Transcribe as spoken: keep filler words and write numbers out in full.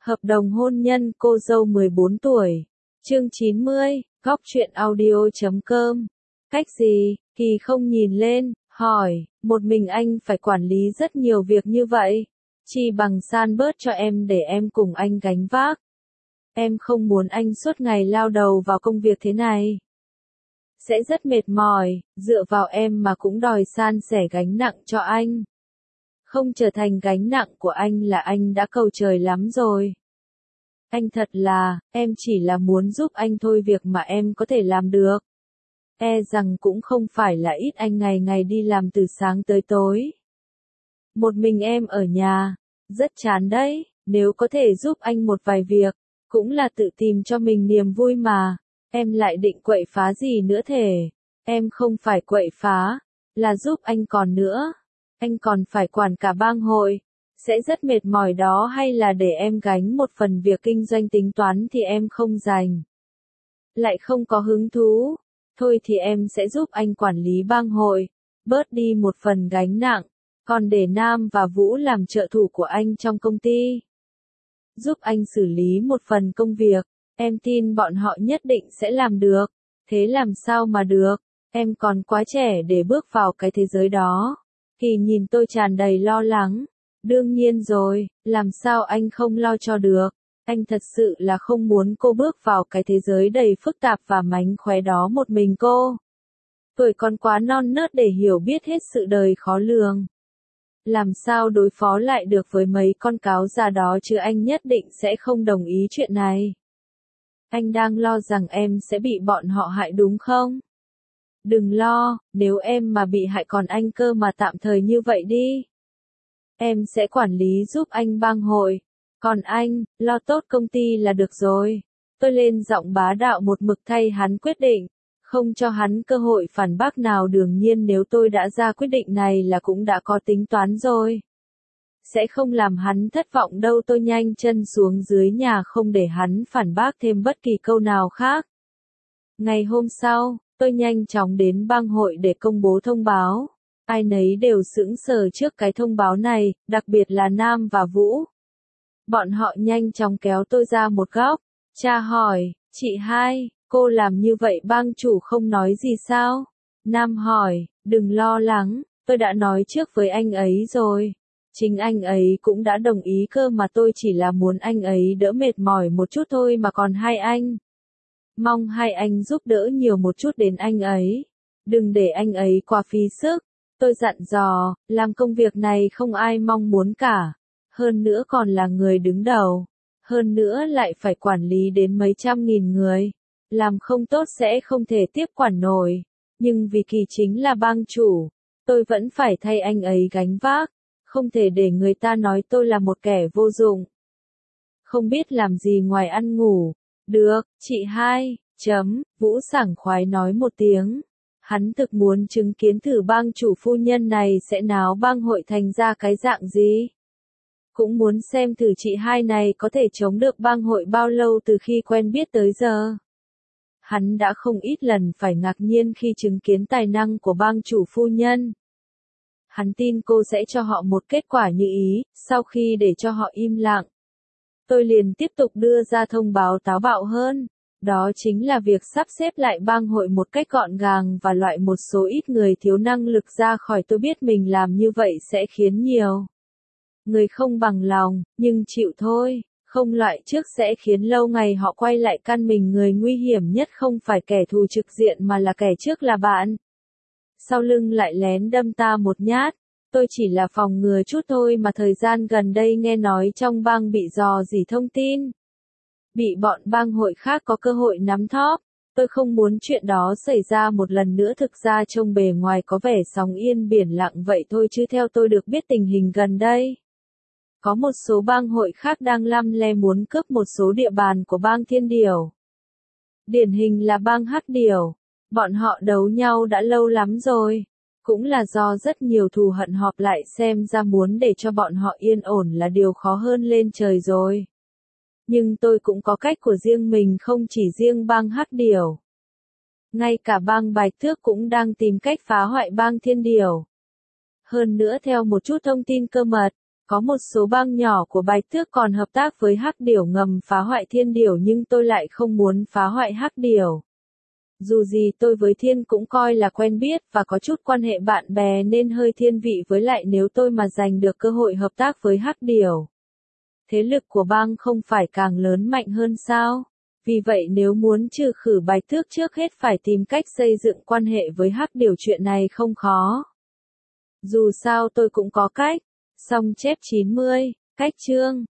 Hợp đồng hôn nhân cô dâu mười bốn tuổi. Chương chín mươi, góc truyện audio chấm com. Cách gì? Kỳ không nhìn lên, hỏi, một mình anh phải quản lý rất nhiều việc như vậy. Chi bằng san bớt cho em để em cùng anh gánh vác. Em không muốn anh suốt ngày lao đầu vào công việc thế này. Sẽ rất mệt mỏi, dựa vào em mà cũng đòi san sẻ gánh nặng cho anh. Không trở thành gánh nặng của anh là anh đã cầu trời lắm rồi. Anh thật là, em chỉ là muốn giúp anh thôi, việc mà em có thể làm được. E rằng cũng không phải là ít, anh ngày ngày đi làm từ sáng tới tối. Một mình em ở nhà, rất chán đấy, nếu có thể giúp anh một vài việc, cũng là tự tìm cho mình niềm vui mà. Em lại định quậy phá gì nữa thể? Em không phải quậy phá, là giúp anh còn nữa. Anh còn phải quản cả bang hội, sẽ rất mệt mỏi đó, hay là để em gánh một phần việc kinh doanh tính toán thì em không dành. Lại không có hứng thú, thôi thì em sẽ giúp anh quản lý bang hội, bớt đi một phần gánh nặng, còn để Nam và Vũ làm trợ thủ của anh trong công ty. Giúp anh xử lý một phần công việc, em tin bọn họ nhất định sẽ làm được, thế làm sao mà được, em còn quá trẻ để bước vào cái thế giới đó. Kỳ nhìn tôi tràn đầy lo lắng. Đương nhiên rồi, làm sao anh không lo cho được, anh thật sự là không muốn cô bước vào cái thế giới đầy phức tạp và mánh khóe đó một mình cô. Tuổi còn quá non nớt để hiểu biết hết sự đời khó lường. Làm sao đối phó lại được với mấy con cáo già đó chứ, anh nhất định sẽ không đồng ý chuyện này. Anh đang lo rằng em sẽ bị bọn họ hại đúng không? Đừng lo, nếu em mà bị hại còn anh cơ mà, tạm thời như vậy đi. Em sẽ quản lý giúp anh bang hội, còn anh, lo tốt công ty là được rồi. Tôi lên giọng bá đạo một mực thay hắn quyết định, không cho hắn cơ hội phản bác nào. Đương nhiên nếu tôi đã ra quyết định này là cũng đã có tính toán rồi. Sẽ không làm hắn thất vọng đâu. Tôi nhanh chân xuống dưới nhà không để hắn phản bác thêm bất kỳ câu nào khác. Ngày hôm sau, tôi nhanh chóng đến bang hội để công bố thông báo. Ai nấy đều sững sờ trước cái thông báo này, đặc biệt là Nam và Vũ. Bọn họ nhanh chóng kéo tôi ra một góc. Cha hỏi, chị hai, cô làm như vậy bang chủ không nói gì sao? Nam hỏi, đừng lo lắng, tôi đã nói trước với anh ấy rồi. Chính anh ấy cũng đã đồng ý cơ mà, tôi chỉ là muốn anh ấy đỡ mệt mỏi một chút thôi mà. Còn hai anh, mong hai anh giúp đỡ nhiều một chút đến anh ấy. Đừng để anh ấy quá phí sức. Tôi dặn dò, làm công việc này không ai mong muốn cả. Hơn nữa còn là người đứng đầu. Hơn nữa lại phải quản lý đến mấy trăm nghìn người. Làm không tốt sẽ không thể tiếp quản nổi. Nhưng vì Kỳ chính là bang chủ, tôi vẫn phải thay anh ấy gánh vác. Không thể để người ta nói tôi là một kẻ vô dụng. Không biết làm gì ngoài ăn ngủ. Được, chị hai, chấm, Vũ sảng khoái nói một tiếng. Hắn thực muốn chứng kiến thử bang chủ phu nhân này sẽ náo bang hội thành ra cái dạng gì. Cũng muốn xem thử chị hai này có thể chống được bang hội bao lâu từ khi quen biết tới giờ. Hắn đã không ít lần phải ngạc nhiên khi chứng kiến tài năng của bang chủ phu nhân. Hắn tin cô sẽ cho họ một kết quả như ý. Sau khi để cho họ im lặng, tôi liền tiếp tục đưa ra thông báo táo bạo hơn. Đó chính là việc sắp xếp lại bang hội một cách gọn gàng và loại một số ít người thiếu năng lực ra khỏi. Tôi biết mình làm như vậy sẽ khiến nhiều người không bằng lòng, nhưng chịu thôi. Không loại trước sẽ khiến lâu ngày họ quay lại căn mình. Người nguy hiểm nhất không phải kẻ thù trực diện mà là kẻ trước là bạn. Sau lưng lại lén đâm ta một nhát. Tôi chỉ là phòng ngừa chút thôi mà. Thời gian gần đây nghe nói trong bang bị rò rỉ thông tin, bị bọn bang hội khác có cơ hội nắm thóp. Tôi không muốn chuyện đó xảy ra một lần nữa. Thực ra trông bề ngoài có vẻ sóng yên biển lặng vậy thôi, chứ theo tôi được biết tình hình gần đây, có một số bang hội khác đang lăm le muốn cướp một số địa bàn của bang Thiên Điểu. Điển hình là bang Hắc Điểu. Bọn họ đấu nhau đã lâu lắm rồi. Cũng là do rất nhiều thù hận họp lại, xem ra muốn để cho bọn họ yên ổn là điều khó hơn lên trời rồi. Nhưng tôi cũng có cách của riêng mình, không chỉ riêng bang Hắc Điểu. Ngay cả bang Bạch Thước cũng đang tìm cách phá hoại bang Thiên Điểu. Hơn nữa theo một chút thông tin cơ mật, Có một số bang nhỏ của Bạch Tước còn hợp tác với Hắc Điểu ngầm phá hoại Thiên Điểu, nhưng tôi lại không muốn phá hoại Hắc Điểu. Dù gì tôi với Thiên cũng coi là quen biết và có chút quan hệ bạn bè nên hơi thiên vị, với lại nếu tôi mà giành được cơ hội hợp tác với Hắc Điểu, thế lực của bang không phải càng lớn mạnh hơn sao? Vì vậy nếu muốn trừ khử Bạch Tước trước hết phải tìm cách xây dựng quan hệ với Hắc Điểu, chuyện này không khó. Dù sao tôi cũng có cách. Xong chép chín mươi, cách chương